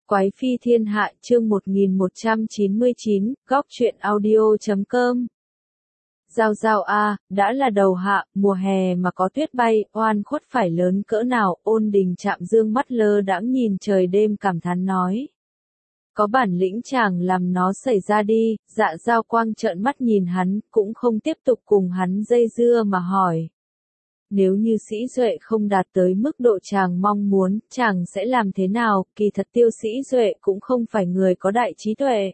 Quái phi thiên hạ chương 1199, góc truyện audio.com. Giao giao a, đã là đầu hạ, mùa hè mà có tuyết bay, oan khuất phải lớn cỡ nào, Ôn Đình chạm dương mắt lơ đãng nhìn trời đêm cảm thán nói. Có bản lĩnh chàng làm nó xảy ra đi, Dạ Giao Quang trợn mắt nhìn hắn, cũng không tiếp tục cùng hắn dây dưa mà hỏi. Nếu như Sĩ Duệ không đạt tới mức độ chàng mong muốn, chàng sẽ làm thế nào? Kỳ thật Tiêu Sĩ Duệ cũng không phải người có đại trí tuệ.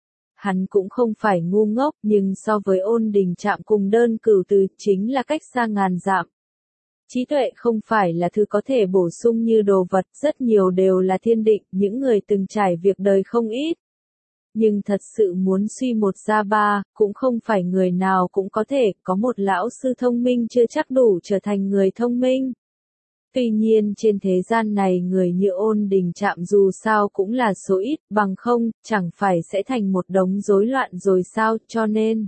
Hắn cũng không phải ngu ngốc, nhưng so với Ôn Đình chạm cùng Đơn Cửu Từ chính là cách xa ngàn dặm. Trí tuệ không phải là thứ có thể bổ sung như đồ vật, rất nhiều đều là thiên định, những người từng trải việc đời không ít. Nhưng thật sự muốn suy một ra ba, cũng không phải người nào cũng có thể, có một lão sư thông minh chưa chắc đủ trở thành người thông minh. Tuy nhiên trên thế gian này người như Ôn Đình chạm dù sao cũng là số ít, bằng không, chẳng phải sẽ thành một đống rối loạn rồi sao, cho nên.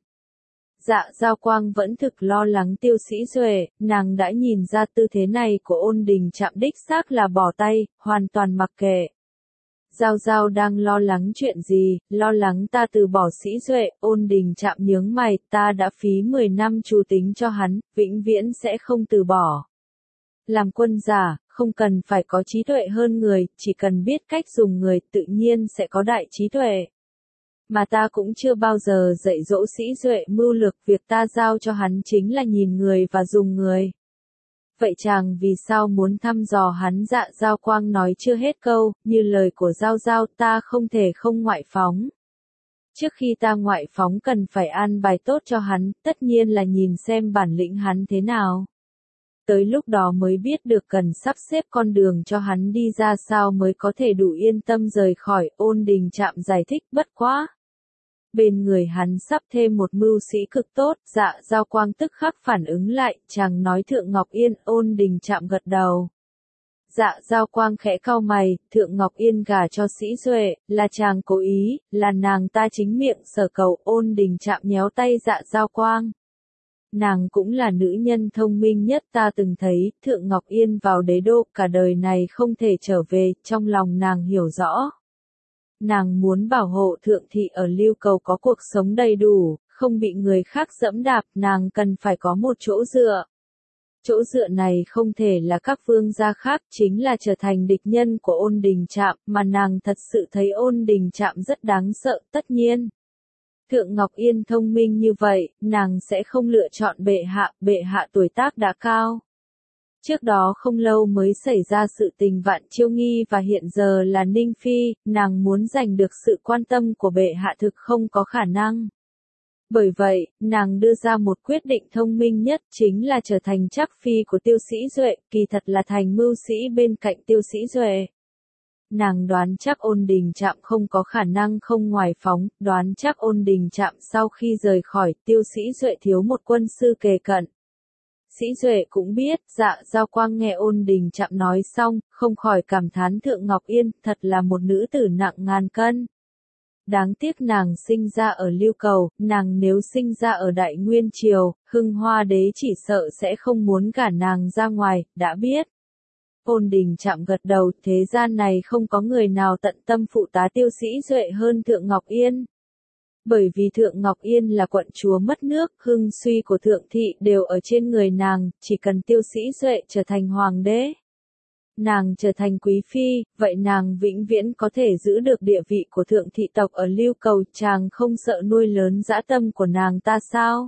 Dạ Giao Quang vẫn thực lo lắng Tiêu Sĩ Duệ, nàng đã nhìn ra tư thế này của Ôn Đình chạm đích xác là bỏ tay, hoàn toàn mặc kệ. Giao Giao đang lo lắng chuyện gì, lo lắng ta từ bỏ Sĩ Duệ, Ôn Đình chạm nhướng mày, ta đã phí 10 năm trù tính cho hắn, vĩnh viễn sẽ không từ bỏ. Làm quân giả, không cần phải có trí tuệ hơn người, chỉ cần biết cách dùng người tự nhiên sẽ có đại trí tuệ. Mà ta cũng chưa bao giờ dạy dỗ Sĩ Duệ mưu lược, việc ta giao cho hắn chính là nhìn người và dùng người. Vậy chàng vì sao muốn thăm dò hắn? Dạ Giao Quang nói chưa hết câu, như lời của Giao Giao, ta không thể không ngoại phóng. Trước khi ta ngoại phóng cần phải an bài tốt cho hắn, tất nhiên là nhìn xem bản lĩnh hắn thế nào. Tới lúc đó mới biết được cần sắp xếp con đường cho hắn đi ra sao mới có thể đủ yên tâm rời khỏi. Ôn Đình chạm giải thích, bất quá. Bên người hắn sắp thêm một mưu sĩ cực tốt, Dạ Giao Quang tức khắc phản ứng lại, chàng nói Thượng Ngọc Yên. Ôn Đình chạm gật đầu. Dạ Giao Quang khẽ cau mày, Thượng Ngọc Yên gả cho Sĩ Duệ, là chàng cố ý, là nàng ta chính miệng sở cầu. Ôn Đình chạm nhéo tay Dạ Giao Quang. Nàng cũng là nữ nhân thông minh nhất ta từng thấy, Thượng Ngọc Yên vào đế đô, cả đời này không thể trở về, trong lòng nàng hiểu rõ. Nàng muốn bảo hộ Thượng Thị ở Lưu Cầu có cuộc sống đầy đủ, không bị người khác dẫm đạp, nàng cần phải có một chỗ dựa. Chỗ dựa này không thể là các vương gia khác, chính là trở thành địch nhân của Ôn Đình chạm, mà nàng thật sự thấy Ôn Đình chạm rất đáng sợ, tất nhiên. Thượng Ngọc Yên thông minh như vậy, nàng sẽ không lựa chọn bệ hạ tuổi tác đã cao. Trước đó không lâu mới xảy ra sự tình Vạn Chiêu Nghi và hiện giờ là Ninh Phi, nàng muốn giành được sự quan tâm của bệ hạ thực không có khả năng. Bởi vậy, nàng đưa ra một quyết định thông minh nhất chính là trở thành trắc phi của Tiêu Sĩ Duệ, kỳ thật là thành mưu sĩ bên cạnh Tiêu Sĩ Duệ. Nàng đoán chắc Ôn Đình chạm không có khả năng không ngoại phóng, đoán chắc Ôn Đình chạm sau khi rời khỏi, Tiêu Sĩ Duệ thiếu một quân sư kề cận. Sĩ Duệ cũng biết, Dạ Giao Quang nghe Ôn Đình chạm nói xong, không khỏi cảm thán Thượng Ngọc Yên, thật là một nữ tử nặng ngàn cân. Đáng tiếc nàng sinh ra ở Lưu Cầu, nàng nếu sinh ra ở Đại Nguyên Triều, Hưng Hoa Đế chỉ sợ sẽ không muốn gả nàng ra ngoài, đã biết. Ôn Đình chạm gật đầu, thế gian này không có người nào tận tâm phụ tá Tiêu Sĩ Duệ hơn Thượng Ngọc Yên. Bởi vì Thượng Ngọc Yên là quận chúa mất nước, hưng suy của Thượng Thị đều ở trên người nàng, chỉ cần Tiêu Sĩ Duệ trở thành hoàng đế. Nàng trở thành quý phi, vậy nàng vĩnh viễn có thể giữ được địa vị của Thượng Thị tộc ở Lưu Cầu, chàng không sợ nuôi lớn dã tâm của nàng ta sao?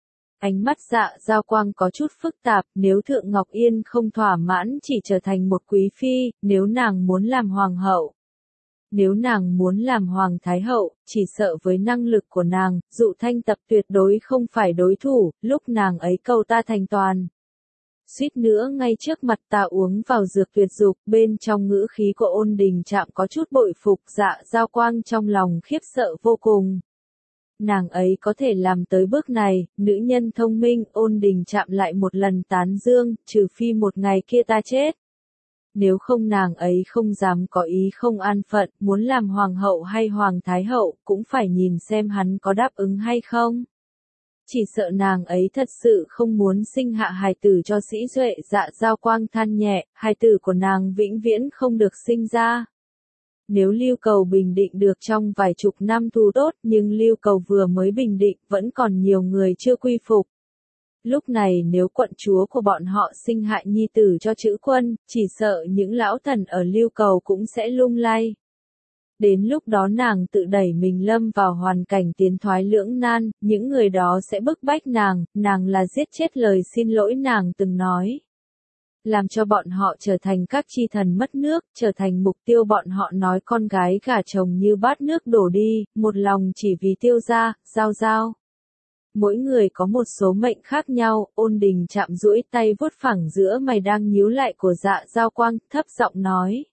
Ánh mắt Dạ Giao Quang có chút phức tạp, nếu Thượng Ngọc Yên không thỏa mãn chỉ trở thành một quý phi, nếu nàng muốn làm hoàng hậu. Nếu nàng muốn làm hoàng thái hậu, chỉ sợ với năng lực của nàng, Dụ Thanh Tập tuyệt đối không phải đối thủ, lúc nàng ấy cầu ta thành toàn. Suýt nữa ngay trước mặt ta uống vào dược tuyệt dục, bên trong ngữ khí của Ôn Đình chạm có chút bội phục. Dạ Giao Quang trong lòng khiếp sợ vô cùng. Nàng ấy có thể làm tới bước này, nữ nhân thông minh. Ôn Đình chạm lại một lần tán dương, trừ phi một ngày kia ta chết. Nếu không nàng ấy không dám có ý không an phận, muốn làm hoàng hậu hay hoàng thái hậu, cũng phải nhìn xem hắn có đáp ứng hay không. Chỉ sợ nàng ấy thật sự không muốn sinh hạ hài tử cho Sĩ Duệ. Dạ Giao Quang than nhẹ, hài tử của nàng vĩnh viễn không được sinh ra. Nếu Lưu Cầu bình định được trong vài chục năm thu tốt, nhưng Lưu Cầu vừa mới bình định, vẫn còn nhiều người chưa quy phục. Lúc này nếu quận chúa của bọn họ sinh hại nhi tử cho Trữ Quân, chỉ sợ những lão thần ở Lưu Cầu cũng sẽ lung lay. Đến lúc đó nàng tự đẩy mình lâm vào hoàn cảnh tiến thoái lưỡng nan, những người đó sẽ bức bách nàng là giết chết lời xin lỗi nàng từng nói. Làm cho bọn họ trở thành các chi thần mất nước, trở thành mục tiêu bọn họ nói con gái gả chồng như bát nước đổ đi, một lòng chỉ vì Tiêu gia, Giao. Mỗi người có một số mệnh khác nhau, Ôn Đình chạm duỗi tay vuốt phẳng giữa mày đang nhíu lại của Dạ Giao Quang, thấp giọng nói.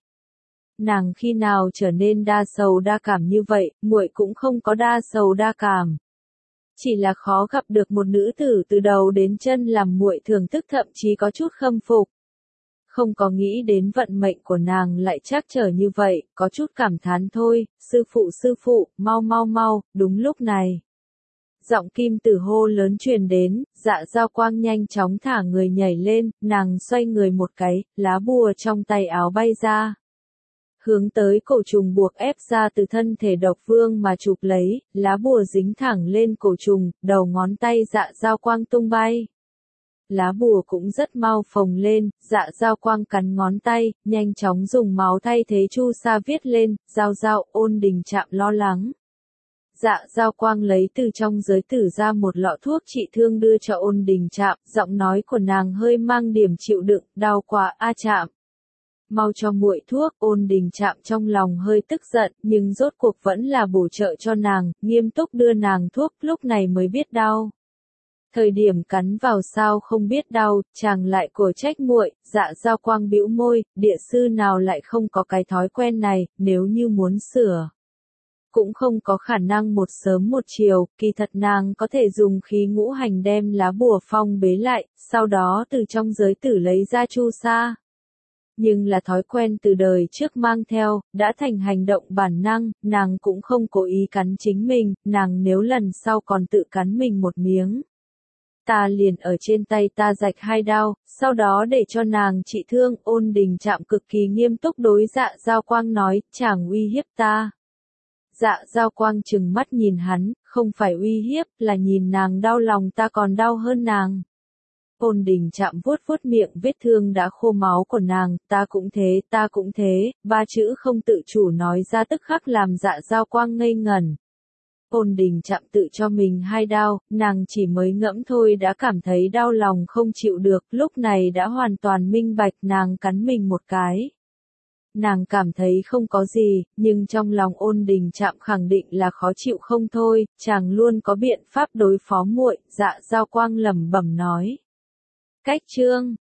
Nàng khi nào trở nên đa sầu đa cảm như vậy, muội cũng không có đa sầu đa cảm. Chỉ là khó gặp được một nữ tử từ đầu đến chân làm muội thưởng thức thậm chí có chút khâm phục. Không có nghĩ đến vận mệnh của nàng lại trắc trở như vậy, có chút cảm thán thôi, sư phụ, mau, đúng lúc này. Giọng Kim Tử hô lớn truyền đến, Dạ Giao Quang nhanh chóng thả người nhảy lên, nàng xoay người một cái, lá bùa trong tay áo bay ra. Hướng tới cổ trùng buộc ép ra từ thân thể Độc Vương mà chụp lấy, lá bùa dính thẳng lên cổ trùng, đầu ngón tay Dạ Giao Quang tung bay. Lá bùa cũng rất mau phồng lên, Dạ Giao Quang cắn ngón tay, nhanh chóng dùng máu thay thế chu sa viết lên, Giao, Ôn Đình chạm lo lắng. Dạ Giao Quang lấy từ trong giới tử ra một lọ thuốc trị thương đưa cho Ôn Đình chạm, giọng nói của nàng hơi mang điểm chịu đựng, đau quá a chạm. Mau cho muội thuốc, Ôn Đình chạm trong lòng hơi tức giận, nhưng rốt cuộc vẫn là bổ trợ cho nàng, nghiêm túc đưa nàng thuốc, lúc này mới biết đau. Thời điểm cắn vào sao không biết đau, chàng lại cổ trách muội, Dạ Giao Quang bĩu môi, địa sư nào lại không có cái thói quen này, nếu như muốn sửa. Cũng không có khả năng một sớm một chiều, kỳ thật nàng có thể dùng khí ngũ hành đem lá bùa phong bế lại, sau đó từ trong giới tử lấy ra chu sa. Nhưng là thói quen từ đời trước mang theo, đã thành hành động bản năng, nàng cũng không cố ý cắn chính mình, nàng nếu lần sau còn tự cắn mình một miếng. Ta liền ở trên tay ta rạch 2 đao, sau đó để cho nàng trị thương. Ôn Đình chạm cực kỳ nghiêm túc đối Dạ Giao Quang nói, chàng uy hiếp ta. Dạ Giao Quang trừng mắt nhìn hắn, không phải uy hiếp, là nhìn nàng đau lòng ta còn đau hơn nàng. Ôn Đình chạm vuốt miệng vết thương đã khô máu của nàng, ta cũng thế, 3 chữ không tự chủ nói ra tức khắc làm Dạ Giao Quang ngây ngẩn. Ôn Đình chạm tự cho mình 2 đao, nàng chỉ mới ngẫm thôi đã cảm thấy đau lòng không chịu được, lúc này đã hoàn toàn minh bạch nàng cắn mình một cái. Nàng cảm thấy không có gì, nhưng trong lòng Ôn Đình chạm khẳng định là khó chịu không thôi, chàng luôn có biện pháp đối phó muội, Dạ Giao Quang lẩm bẩm nói. Cách chương